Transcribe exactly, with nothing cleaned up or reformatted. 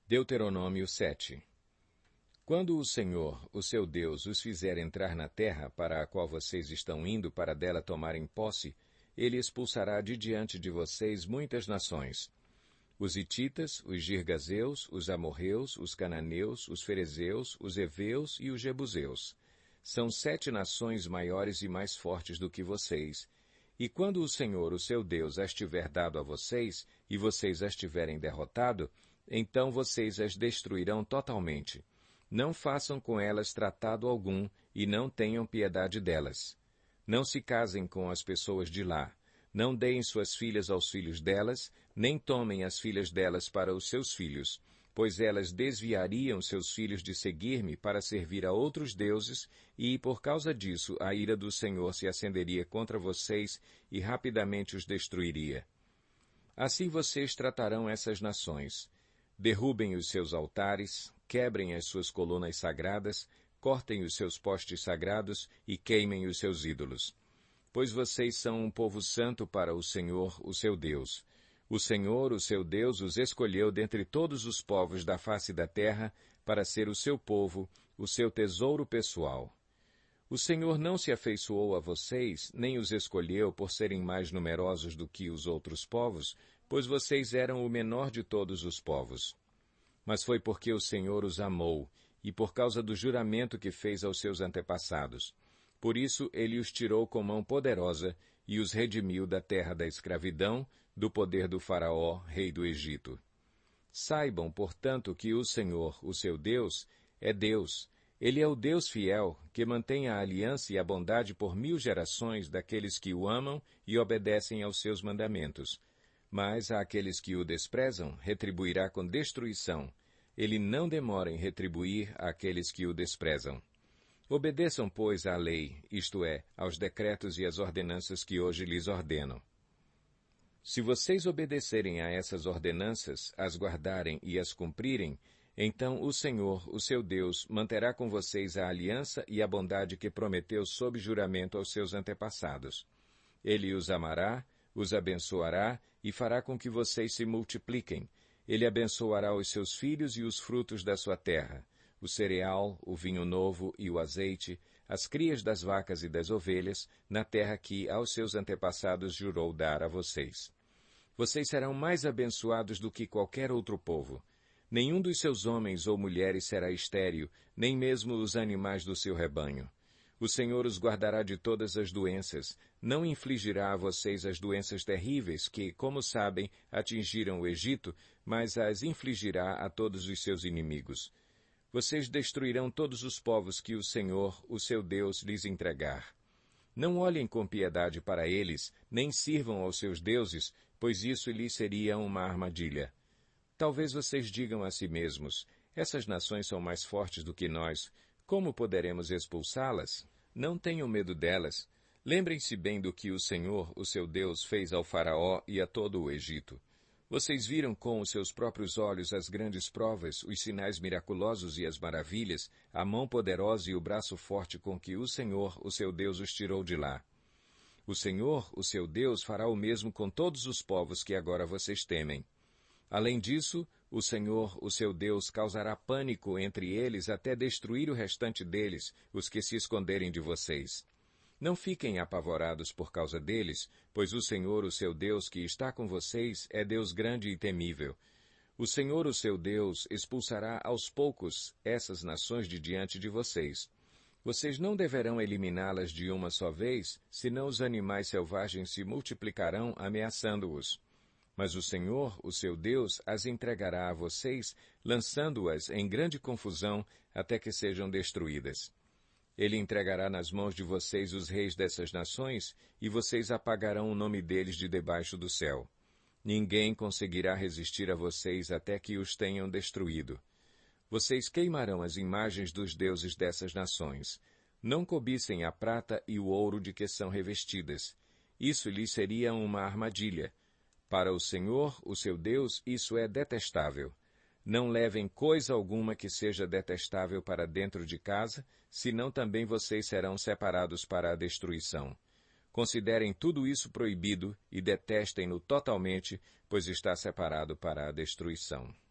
Deuteronômio sete. Quando o Senhor, o seu Deus, os fizer entrar na terra para a qual vocês estão indo para dela tomarem posse, ele expulsará de diante de vocês muitas nações. Os hititas, os girgazeus, os amorreus, os cananeus, os ferezeus, os heveus e os jebuseus. São sete nações maiores e mais fortes do que vocês. E quando o Senhor, o seu Deus, as tiver dado a vocês, e vocês as tiverem derrotado, então vocês as destruirão totalmente. Não façam com elas tratado algum, e não tenham piedade delas. Não se casem com as pessoas de lá. Não deem suas filhas aos filhos delas, nem tomem as filhas delas para os seus filhos, pois elas desviariam seus filhos de seguir-me para servir a outros deuses, e por causa disso a ira do Senhor se acenderia contra vocês e rapidamente os destruiria. Assim vocês tratarão essas nações. Derrubem os seus altares, quebrem as suas colunas sagradas, cortem os seus postes sagrados e queimem os seus ídolos. Pois vocês são um povo santo para o Senhor, o seu Deus. O Senhor, o seu Deus, os escolheu dentre todos os povos da face da terra para ser o seu povo, o seu tesouro pessoal. O Senhor não se afeiçoou a vocês, nem os escolheu por serem mais numerosos do que os outros povos, pois vocês eram o menor de todos os povos. Mas foi porque o Senhor os amou, e por causa do juramento que fez aos seus antepassados. Por isso ele os tirou com mão poderosa e os redimiu da terra da escravidão, do poder do Faraó, rei do Egito. Saibam, portanto, que o Senhor, o seu Deus, é Deus. Ele é o Deus fiel, que mantém a aliança e a bondade por mil gerações daqueles que o amam e obedecem aos seus mandamentos. Mas àqueles que o desprezam, retribuirá com destruição. Ele não demora em retribuir àqueles que o desprezam. Obedeçam, pois, à lei, isto é, aos decretos e às ordenanças que hoje lhes ordeno. Se vocês obedecerem a essas ordenanças, as guardarem e as cumprirem, então o Senhor, o seu Deus, manterá com vocês a aliança e a bondade que prometeu sob juramento aos seus antepassados. Ele os amará, os abençoará e fará com que vocês se multipliquem. Ele abençoará os seus filhos e os frutos da sua terra, o cereal, o vinho novo e o azeite, as crias das vacas e das ovelhas, na terra que aos seus antepassados jurou dar a vocês. Vocês serão mais abençoados do que qualquer outro povo. Nenhum dos seus homens ou mulheres será estéril, nem mesmo os animais do seu rebanho. O Senhor os guardará de todas as doenças, não infligirá a vocês as doenças terríveis que, como sabem, atingiram o Egito, mas as infligirá a todos os seus inimigos. Vocês destruirão todos os povos que o Senhor, o seu Deus, lhes entregar. Não olhem com piedade para eles, nem sirvam aos seus deuses, pois isso lhes seria uma armadilha. Talvez vocês digam a si mesmos, essas nações são mais fortes do que nós, como poderemos expulsá-las? Não tenham medo delas. Lembrem-se bem do que o Senhor, o seu Deus, fez ao Faraó e a todo o Egito. Vocês viram com os seus próprios olhos as grandes provas, os sinais miraculosos e as maravilhas, a mão poderosa e o braço forte com que o Senhor, o seu Deus, os tirou de lá. O Senhor, o seu Deus, fará o mesmo com todos os povos que agora vocês temem. Além disso, o Senhor, o seu Deus, causará pânico entre eles até destruir o restante deles, os que se esconderem de vocês. Não fiquem apavorados por causa deles, pois o Senhor, o seu Deus, que está com vocês, é Deus grande e temível. O Senhor, o seu Deus, expulsará aos poucos essas nações de diante de vocês. Vocês não deverão eliminá-las de uma só vez, senão os animais selvagens se multiplicarão ameaçando-os. Mas o Senhor, o seu Deus, as entregará a vocês, lançando-as em grande confusão até que sejam destruídas. Ele entregará nas mãos de vocês os reis dessas nações, e vocês apagarão o nome deles de debaixo do céu. Ninguém conseguirá resistir a vocês até que os tenham destruído. Vocês queimarão as imagens dos deuses dessas nações. Não cobicem a prata e o ouro de que são revestidas. Isso lhes seria uma armadilha. Para o Senhor, o seu Deus, isso é detestável. Não levem coisa alguma que seja detestável para dentro de casa, senão também vocês serão separados para a destruição. Considerem tudo isso proibido e detestem-no totalmente, pois está separado para a destruição.